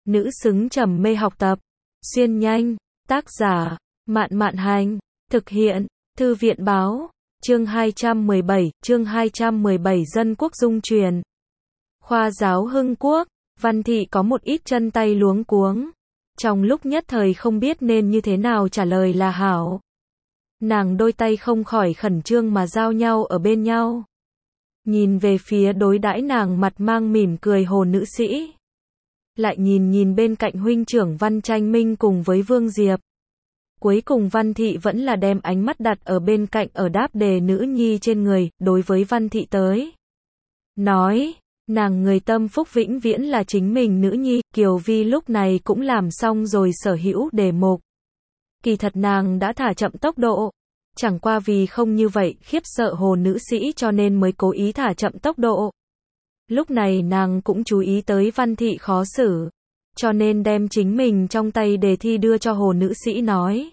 nữ xứng trầm mê học tập. Xuyên nhanh, tác giả, Mạn Mạn Hành, thực hiện, Thư viện Báo, chương 217 Dân Quốc Dung Truyền. Khoa giáo Hưng Quốc, Văn Thị có một ít chân tay luống cuống. Trong lúc nhất thời không biết nên như thế nào trả lời là hảo. Nàng đôi tay không khỏi khẩn trương mà giao nhau ở bên nhau. Nhìn về phía đối đãi nàng mặt mang mỉm cười Hồ nữ sĩ. Lại nhìn bên cạnh huynh trưởng Văn Tranh Minh cùng với Vương Diệp. Cuối cùng Văn Thị vẫn là đem ánh mắt đặt ở bên cạnh ở đáp đề nữ nhi trên người, đối với Văn Thị tới. Nói, nàng người tâm phúc vĩnh viễn là chính mình nữ nhi, Kiều Vi lúc này cũng làm xong rồi sở hữu đề mục. Kỳ thật nàng đã thả chậm tốc độ. Chẳng qua vì không như vậy khiếp sợ Hồ nữ sĩ cho nên mới cố ý thả chậm tốc độ. Lúc này nàng cũng chú ý tới Văn Thị khó xử. Cho nên đem chính mình trong tay đề thi đưa cho Hồ nữ sĩ nói.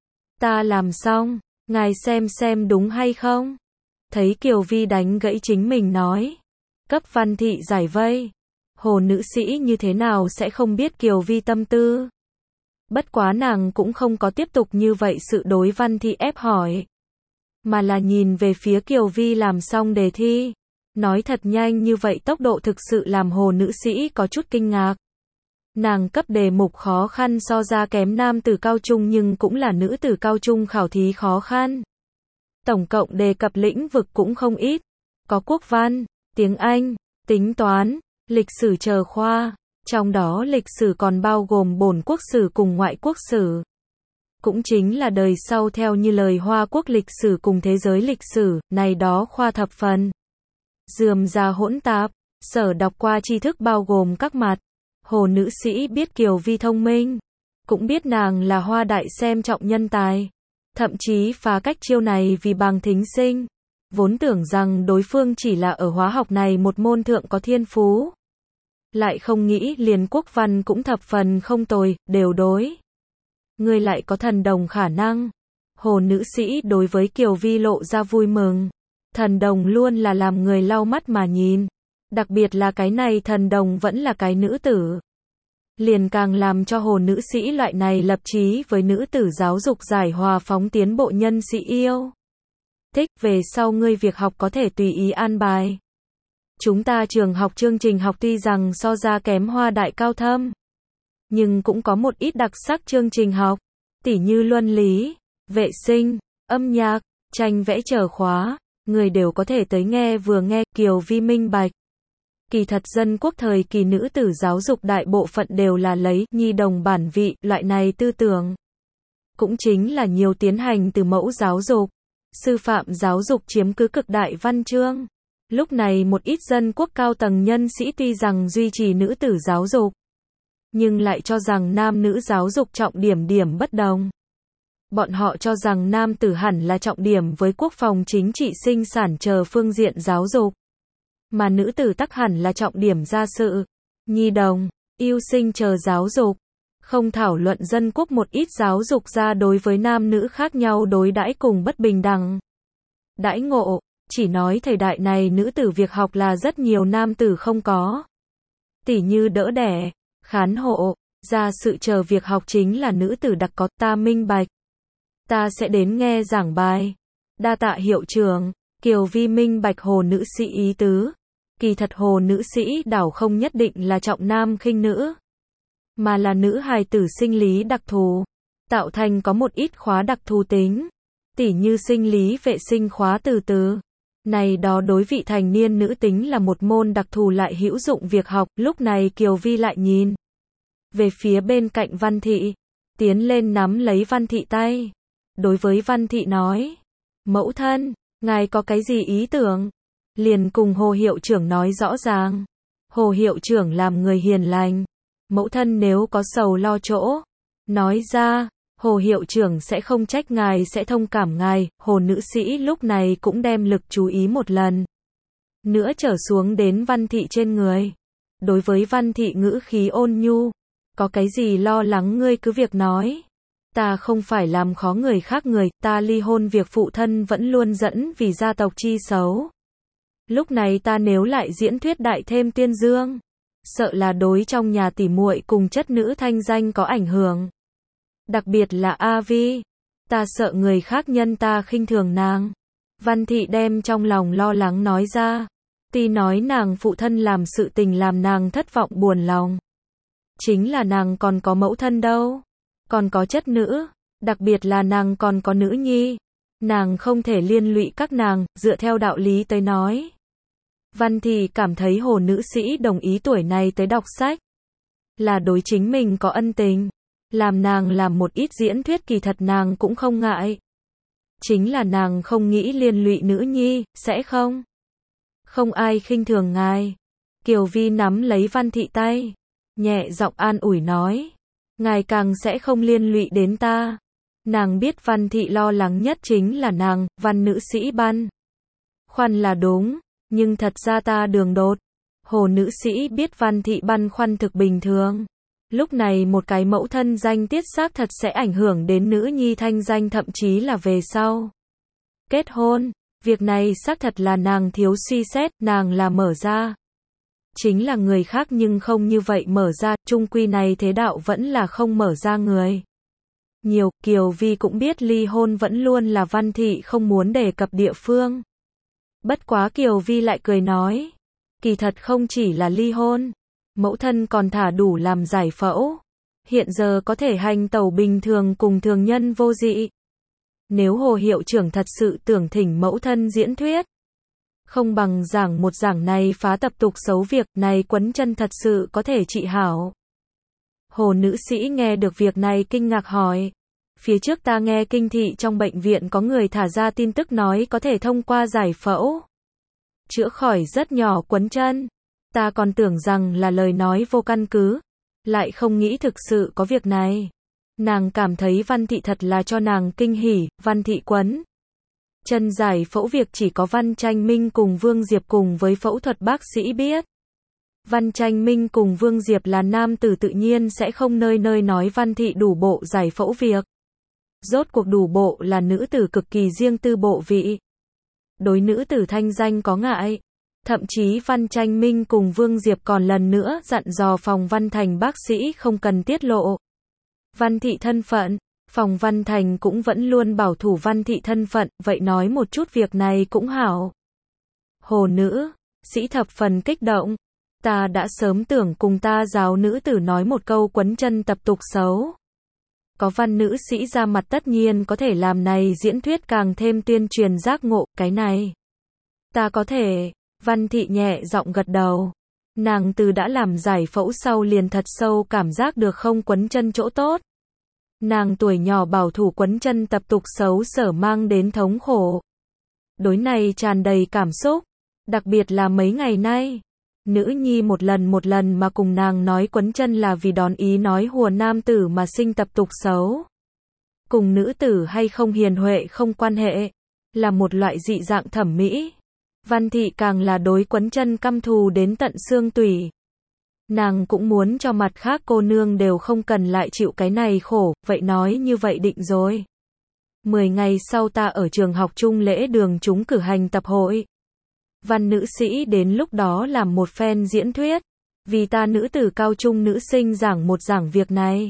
Ta làm xong, ngài xem đúng hay không? Thấy Kiều Vi đánh gãy chính mình nói. Cấp Văn Thị giải vây. Hồ nữ sĩ như thế nào sẽ không biết Kiều Vi tâm tư. Bất quá nàng cũng không có tiếp tục như vậy sự đối Văn Thị ép hỏi. Mà là nhìn về phía Kiều Vi làm xong đề thi. Nói thật nhanh như vậy tốc độ thực sự làm Hồ nữ sĩ có chút kinh ngạc. Nàng cấp đề mục khó khăn so ra kém nam tử cao trung nhưng cũng là nữ tử cao trung khảo thí khó khăn. Tổng cộng đề cập lĩnh vực cũng không ít. Có quốc văn, tiếng Anh, tính toán, lịch sử chờ khoa. Trong đó lịch sử còn bao gồm bổn quốc sử cùng ngoại quốc sử. Cũng chính là đời sau theo như lời Hoa quốc lịch sử cùng thế giới lịch sử, này đó khoa thập phần. Rườm rà hỗn tạp, sở đọc qua tri thức bao gồm các mặt. Hồ nữ sĩ biết Kiều Vi thông minh, cũng biết nàng là Hoa đại xem trọng nhân tài. Thậm chí phá cách chiêu này vì bằng thính sinh. Vốn tưởng rằng đối phương chỉ là ở hóa học này một môn thượng có thiên phú. Lại không nghĩ liền quốc văn cũng thập phần không tồi, đều đối. Người lại có thần đồng khả năng. Hồ nữ sĩ đối với Kiều Vi lộ ra vui mừng. Thần đồng luôn là làm người lau mắt mà nhìn. Đặc biệt là cái này thần đồng vẫn là cái nữ tử. Liền càng làm cho Hồ nữ sĩ loại này lập chí với nữ tử giáo dục giải hòa phóng tiến bộ nhân sĩ yêu. Thích về sau ngươi việc học có thể tùy ý an bài. Chúng ta trường học chương trình học tuy rằng so ra kém Hoa đại cao thâm. Nhưng cũng có một ít đặc sắc chương trình học. Tỉ như luân lý, vệ sinh, âm nhạc, tranh vẽ chờ khóa. Người đều có thể tới nghe vừa nghe, Kiều Vi minh bạch. Kỳ thật dân quốc thời kỳ nữ tử giáo dục đại bộ phận đều là lấy nhi đồng bản vị, loại này tư tưởng. Cũng chính là nhiều tiến hành từ mẫu giáo dục, sư phạm giáo dục chiếm cứ cực đại văn chương. Lúc này một ít dân quốc cao tầng nhân sĩ tuy rằng duy trì nữ tử giáo dục, nhưng lại cho rằng nam nữ giáo dục trọng điểm bất đồng. Bọn họ cho rằng nam tử hẳn là trọng điểm với quốc phòng chính trị sinh sản chờ phương diện giáo dục. Mà nữ tử tắc hẳn là trọng điểm gia sự, nhi đồng, yêu sinh chờ giáo dục. Không thảo luận dân quốc một ít giáo dục ra đối với nam nữ khác nhau đối đãi cùng bất bình đẳng. Đãi ngộ, chỉ nói thời đại này nữ tử việc học là rất nhiều nam tử không có. Tỉ như đỡ đẻ, khán hộ, gia sự chờ việc học chính là nữ tử đặc có, ta minh bạch. Ta sẽ đến nghe giảng bài. Đa tạ hiệu trưởng. Kiều Vi minh bạch Hồ nữ sĩ ý tứ. Kỳ thật Hồ nữ sĩ đảo không nhất định là trọng nam khinh nữ, mà là nữ hài tử sinh lý đặc thù, tạo thành có một ít khóa đặc thù tính, tỉ như sinh lý vệ sinh khóa từ. Này đó đối vị thành niên nữ tính là một môn đặc thù lại hữu dụng việc học. Lúc này Kiều Vi lại nhìn về phía bên cạnh Văn Thị, tiến lên nắm lấy Văn Thị tay. Đối với Văn Thị nói, mẫu thân, ngài có cái gì ý tưởng? Liền cùng Hồ hiệu trưởng nói rõ ràng. Hồ hiệu trưởng làm người hiền lành. Mẫu thân nếu có sầu lo chỗ, nói ra, Hồ hiệu trưởng sẽ không trách ngài, sẽ thông cảm ngài. Hồ nữ sĩ lúc này cũng đem lực chú ý một lần nữa trở xuống đến Văn Thị trên người. Đối với Văn Thị ngữ khí ôn nhu, có cái gì lo lắng ngươi cứ việc nói. Ta không phải làm khó người khác người, ta ly hôn việc phụ thân vẫn luôn dẫn vì gia tộc chi xấu. Lúc này ta nếu lại diễn thuyết đại thêm tuyên dương, sợ là đối trong nhà tỉ muội cùng chất nữ thanh danh có ảnh hưởng. Đặc biệt là A Vi. Ta sợ người khác nhân ta khinh thường nàng. Văn Thị đem trong lòng lo lắng nói ra. Tuy nói nàng phụ thân làm sự tình làm nàng thất vọng buồn lòng. Chính là nàng còn có mẫu thân đâu. Còn có chất nữ. Đặc biệt là nàng còn có nữ nhi. Nàng không thể liên lụy các nàng, dựa theo đạo lý tới nói. Văn Thị cảm thấy Hồ nữ sĩ đồng ý tuổi này tới đọc sách. Là đối chính mình có ân tình. Làm nàng làm một ít diễn thuyết kỳ thật nàng cũng không ngại. Chính là nàng không nghĩ liên lụy nữ nhi, sẽ không? Không ai khinh thường ngài. Kiều Vi nắm lấy Văn Thị tay. Nhẹ giọng an ủi nói. Ngài càng sẽ không liên lụy đến ta. Nàng biết Văn Thị lo lắng nhất chính là nàng, Văn nữ sĩ băn khoăn là đúng, nhưng thật ra ta đường đột. Hồ nữ sĩ biết Văn Thị băn khoăn thực bình thường. Lúc này một cái mẫu thân danh tiết xác thật sẽ ảnh hưởng đến nữ nhi thanh danh thậm chí là về sau kết hôn. Việc này xác thật là nàng thiếu suy xét, nàng là mở ra. Chính là người khác nhưng không như vậy mở ra, chung quy này thế đạo vẫn là không mở ra người. Nhiều, Kiều Vi cũng biết ly hôn vẫn luôn là Văn Thị không muốn đề cập địa phương. Bất quá Kiều Vi lại cười nói. Kỳ thật không chỉ là ly hôn. Mẫu thân còn thả đủ làm giải phẫu. Hiện giờ có thể hành tẩu bình thường cùng thường nhân vô dị. Nếu Hồ hiệu trưởng thật sự tưởng thỉnh mẫu thân diễn thuyết. Không bằng giảng một giảng này phá tập tục xấu việc này quấn chân thật sự có thể trị hảo. Hồ nữ sĩ nghe được việc này kinh ngạc hỏi. Phía trước ta nghe kinh thị trong bệnh viện có người thả ra tin tức nói có thể thông qua giải phẫu chữa khỏi rất nhỏ quấn chân. Ta còn tưởng rằng là lời nói vô căn cứ. Lại không nghĩ thực sự có việc này. Nàng cảm thấy Văn Thị thật là cho nàng kinh hỉ. Văn Thị quấn chân giải phẫu việc chỉ có Văn Tranh Minh cùng Vương Diệp cùng với phẫu thuật bác sĩ biết. Văn Tranh Minh cùng Vương Diệp là nam tử tự nhiên sẽ không nơi nơi nói Văn Thị đủ bộ giải phẫu việc. Rốt cuộc đủ bộ là nữ tử cực kỳ riêng tư bộ vị. Đối nữ tử thanh danh có ngại. Thậm chí Văn Tranh Minh cùng Vương Diệp còn lần nữa dặn dò phòng Văn Thành bác sĩ không cần tiết lộ Văn Thị thân phận. Phòng Văn Thành cũng vẫn luôn bảo thủ Văn Thị thân phận, vậy nói một chút việc này cũng hảo. Hồ nữ sĩ thập phần kích động. Ta đã sớm tưởng cùng ta giáo nữ tử nói một câu quấn chân tập tục xấu. Có Văn nữ sĩ ra mặt tất nhiên có thể làm này diễn thuyết càng thêm tuyên truyền giác ngộ, cái này. Ta có thể. Văn Thị nhẹ giọng gật đầu. Nàng từ đã làm giải phẫu sau liền thật sâu cảm giác được không quấn chân chỗ tốt. Nàng tuổi nhỏ bảo thủ quấn chân tập tục xấu sở mang đến thống khổ. Đối này tràn đầy cảm xúc. Đặc biệt là mấy ngày nay. Nữ nhi một lần mà cùng nàng nói quấn chân là vì đón ý nói hùa nam tử mà sinh tập tục xấu. Cùng nữ tử hay không hiền huệ không quan hệ. Là một loại dị dạng thẩm mỹ. Văn Thị càng là đối quấn chân căm thù đến tận xương tủy. Nàng cũng muốn cho mặt khác cô nương đều không cần lại chịu cái này khổ, vậy nói như vậy định rồi. 10 ngày sau ta ở trường học Trung Lễ Đường chúng cử hành tập hội. Văn nữ sĩ đến lúc đó làm một phen diễn thuyết. Vì ta nữ tử cao trung nữ sinh giảng một giảng việc này.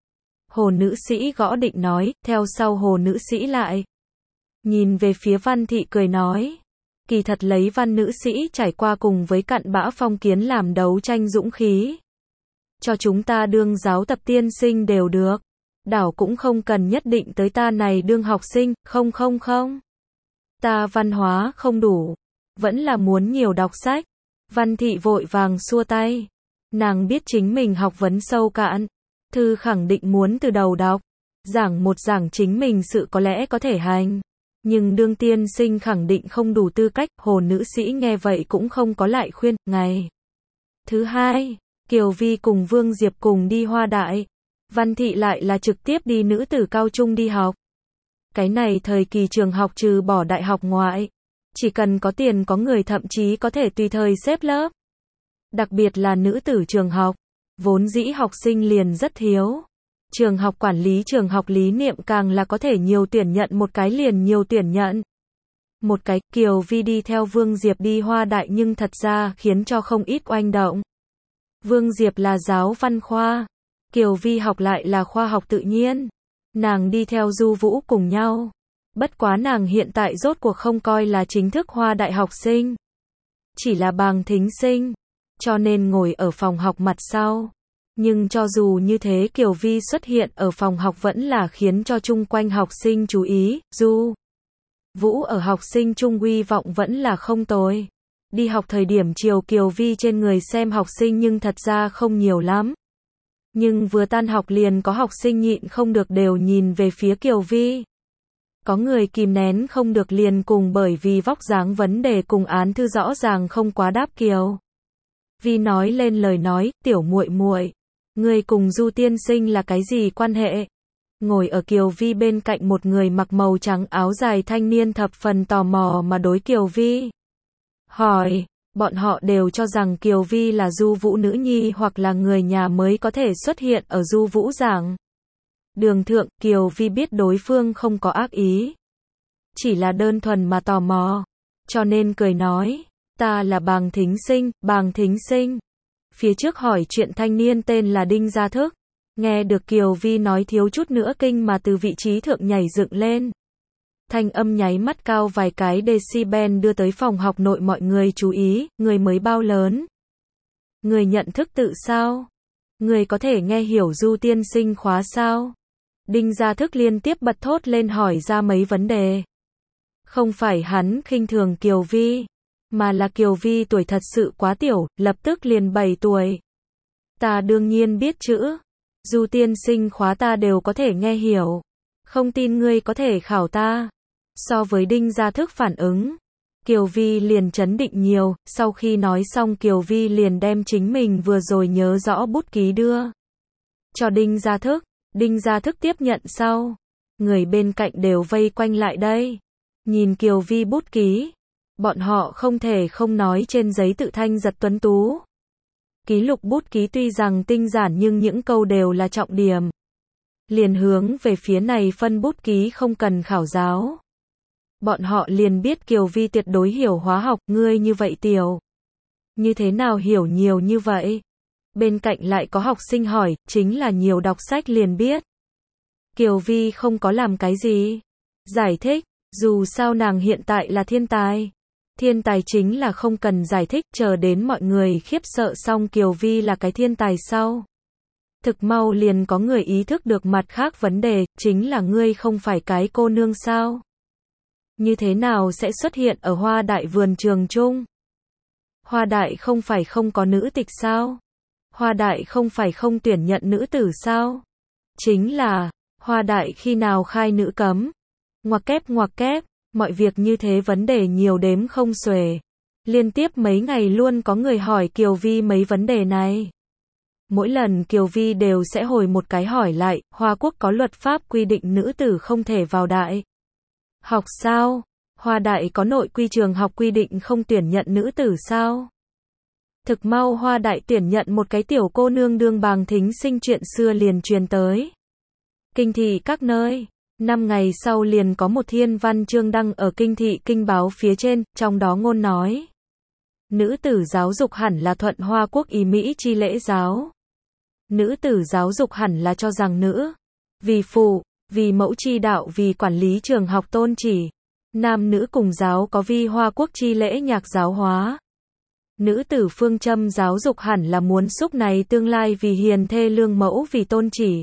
Hồ nữ sĩ gõ định nói, theo sau Hồ nữ sĩ lại. Nhìn về phía Văn Thị cười nói. Kỳ thật lấy Văn nữ sĩ trải qua cùng với cặn bã phong kiến làm đấu tranh dũng khí. Cho chúng ta đương giáo tập tiên sinh đều được. Đảo cũng không cần nhất định tới ta này đương học sinh, không. Ta văn hóa không đủ. Vẫn là muốn nhiều đọc sách. Văn Thị vội vàng xua tay. Nàng biết chính mình học vấn sâu cạn. Thư khẳng định muốn từ đầu đọc. Giảng một giảng chính mình sự có lẽ có thể hành. Nhưng đương tiên sinh khẳng định không đủ tư cách. Hồ nữ sĩ nghe vậy cũng không có lại khuyên. Ngày thứ hai, Kiều Vi cùng Vương Diệp cùng đi Hoa Đại. Văn Thị lại là trực tiếp đi nữ tử cao trung đi học. Cái này thời kỳ trường học trừ bỏ đại học ngoại. Chỉ cần có tiền có người thậm chí có thể tùy thời xếp lớp. Đặc biệt là nữ tử trường học. Vốn dĩ học sinh liền rất thiếu. Trường học quản lý trường học lý niệm càng là có thể nhiều tuyển nhận một cái liền nhiều tuyển nhận. Một cái, Kiều Vi đi theo Vương Diệp đi Hoa Đại nhưng thật ra khiến cho không ít oanh động. Vương Diệp là giáo văn khoa, Kiều Vi học lại là khoa học tự nhiên. Nàng đi theo Du Vũ cùng nhau. Bất quá nàng hiện tại rốt cuộc không coi là chính thức Hoa Đại học sinh, chỉ là bàng thính sinh, cho nên ngồi ở phòng học mặt sau. Nhưng cho dù như thế, Kiều Vi xuất hiện ở phòng học vẫn là khiến cho chung quanh học sinh chú ý. Du Vũ ở học sinh chung uy vọng vẫn là không tồi. Đi học thời điểm chiều Kiều Vi trên người xem học sinh nhưng thật ra không nhiều lắm. Nhưng vừa tan học liền có học sinh nhịn không được đều nhìn về phía Kiều Vi. Có người kìm nén không được liền cùng bởi vì vóc dáng vấn đề cùng án thư rõ ràng không quá đáp Kiều Vi nói lên lời nói, tiểu muội muội, người cùng Du tiên sinh là cái gì quan hệ? Ngồi ở Kiều Vi bên cạnh một người mặc màu trắng áo dài thanh niên thập phần tò mò mà đối Kiều Vi hỏi. Bọn họ đều cho rằng Kiều Vi là Du Vũ nữ nhi hoặc là người nhà mới có thể xuất hiện ở Du Vũ giảng đường thượng. Kiều Vi biết đối phương không có ác ý, chỉ là đơn thuần mà tò mò, cho nên cười nói, ta là Bàng Thính Sinh. Bàng Thính Sinh. Phía trước hỏi chuyện thanh niên tên là Đinh Gia Thức. Nghe được Kiều Vi nói thiếu chút nữa kinh mà từ vị trí thượng nhảy dựng lên. Thanh âm nháy mắt cao vài cái decibel đưa tới phòng học nội mọi người chú ý. Người mới bao lớn? Người nhận thức tự sao? Người có thể nghe hiểu Du tiên sinh khóa sao? Đinh Gia Thức liên tiếp bật thốt lên hỏi ra mấy vấn đề. Không phải hắn khinh thường Kiều Vi, mà là Kiều Vi tuổi thật sự quá tiểu, lập tức liền 7 tuổi. Ta đương nhiên biết chữ. Du tiên sinh khóa ta đều có thể nghe hiểu. Không tin ngươi có thể khảo ta. So với Đinh Gia Thức phản ứng, Kiều Vi liền chấn định nhiều. Sau khi nói xong Kiều Vi liền đem chính mình vừa rồi nhớ rõ bút ký đưa cho Đinh Gia Thức. Đinh Gia Thức tiếp nhận sau. Người bên cạnh đều vây quanh lại đây. Nhìn Kiều Vi bút ký. Bọn họ không thể không nói trên giấy tự thanh giật tuấn tú. Ký lục bút ký tuy rằng tinh giản nhưng những câu đều là trọng điểm. Liền hướng về phía này phân bút ký không cần khảo giáo. Bọn họ liền biết Kiều Vi tuyệt đối hiểu hóa học. Ngươi như vậy tiểu, như thế nào hiểu nhiều như vậy? Bên cạnh lại có học sinh hỏi, chính là nhiều đọc sách liền biết. Kiều Vi không có làm cái gì giải thích, dù sao nàng hiện tại là thiên tài. Thiên tài chính là không cần giải thích, chờ đến mọi người khiếp sợ xong Kiều Vi là cái thiên tài sau. Thực mau liền có người ý thức được mặt khác vấn đề, chính là ngươi không phải cái cô nương sao? Như thế nào sẽ xuất hiện ở Hoa Đại vườn trường chung? Hoa Đại không phải không có nữ tịch sao? Hoa Đại không phải không tuyển nhận nữ tử sao? Chính là, Hoa Đại khi nào khai nữ cấm? Ngoặc kép, mọi việc như thế vấn đề nhiều đếm không xuể. Liên tiếp mấy ngày luôn có người hỏi Kiều Vi mấy vấn đề này. Mỗi lần Kiều Vi đều sẽ hồi một cái hỏi lại. Hoa Quốc có luật pháp quy định nữ tử không thể vào đại học sao? Hoa Đại có nội quy trường học quy định không tuyển nhận nữ tử sao? Thực mau Hoa Đại tuyển nhận một cái tiểu cô nương đương Bàng Thính Sinh, chuyện xưa liền truyền tới kinh thị các nơi. 5 ngày sau liền có một thiên văn chương đăng ở kinh thị kinh báo phía trên, trong đó ngôn nói. Nữ tử giáo dục hẳn là thuận Hoa Quốc ý Mỹ chi lễ giáo. Nữ tử giáo dục hẳn là cho rằng nữ, vì phụ, vì mẫu chi đạo, vì quản lý trường học tôn chỉ. Nam nữ cùng giáo có vi Hoa Quốc chi lễ nhạc giáo hóa. Nữ tử phương châm giáo dục hẳn là muốn xúc này tương lai vì hiền thê lương mẫu vì tôn chỉ.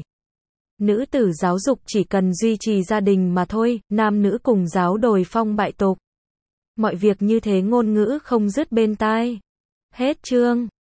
Nữ tử giáo dục chỉ cần duy trì gia đình mà thôi, nam nữ cùng giáo đồi phong bại tục. Mọi việc như thế ngôn ngữ không dứt bên tai. Hết chương.